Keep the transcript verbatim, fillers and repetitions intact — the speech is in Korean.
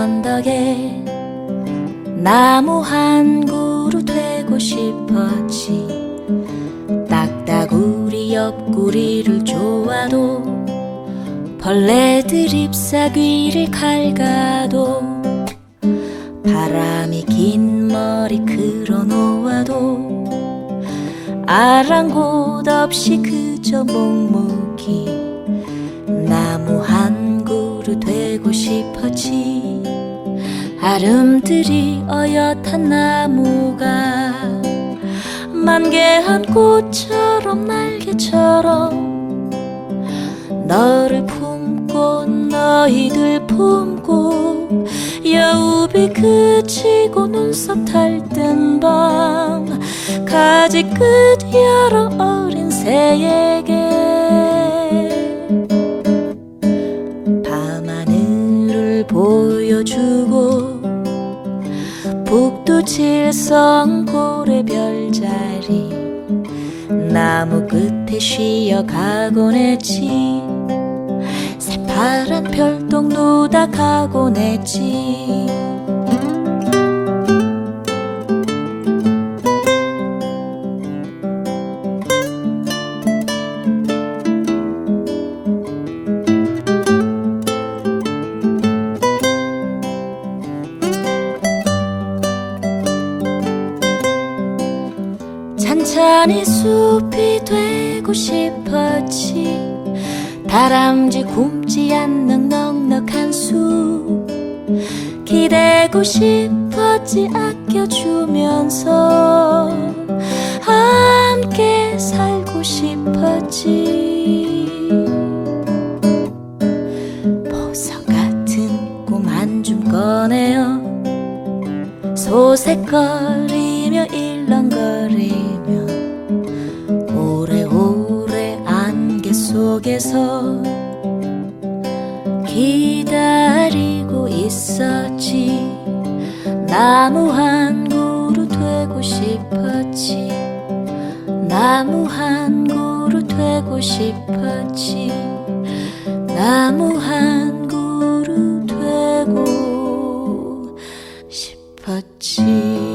언덕에 나무 한 그루 되고 싶었지. 딱따구리 옆구리를 쪼아도 벌레들 잎사귀를 갉아도 바람이 긴 머리 끌어놓아도 아랑곳 없이 그저 묵묵히 나무 한 그루 되고 싶었지. 아름드리 어엿한 나무가 만개한 꽃처럼 날개처럼 너를 품고 너희들 품고 여우비 그치고 눈썹 탈 땐 밤 가지 끝 열어 어린 새에게 밤하늘을 보여주고 북두칠성 고래별자리 나무 끝에 쉬어가곤 했지. 새파란 별똥 누다 가곤 했지. 찬찬히 숲이 되고 싶었지. 다람쥐 굶지 않는 넉넉한 숲 기대고 싶었지. 아껴주면서 함께 살고 싶었지. 보석 같은 꿈 한 줌 꺼내어 소색거리며 일렁거리며 오래오래 안개 속에서 기다리고 있었지. 나무 한 그루 되고 싶었지. 나무 한 그루 되고 싶었지. 나무 한 그루 되고 싶었지.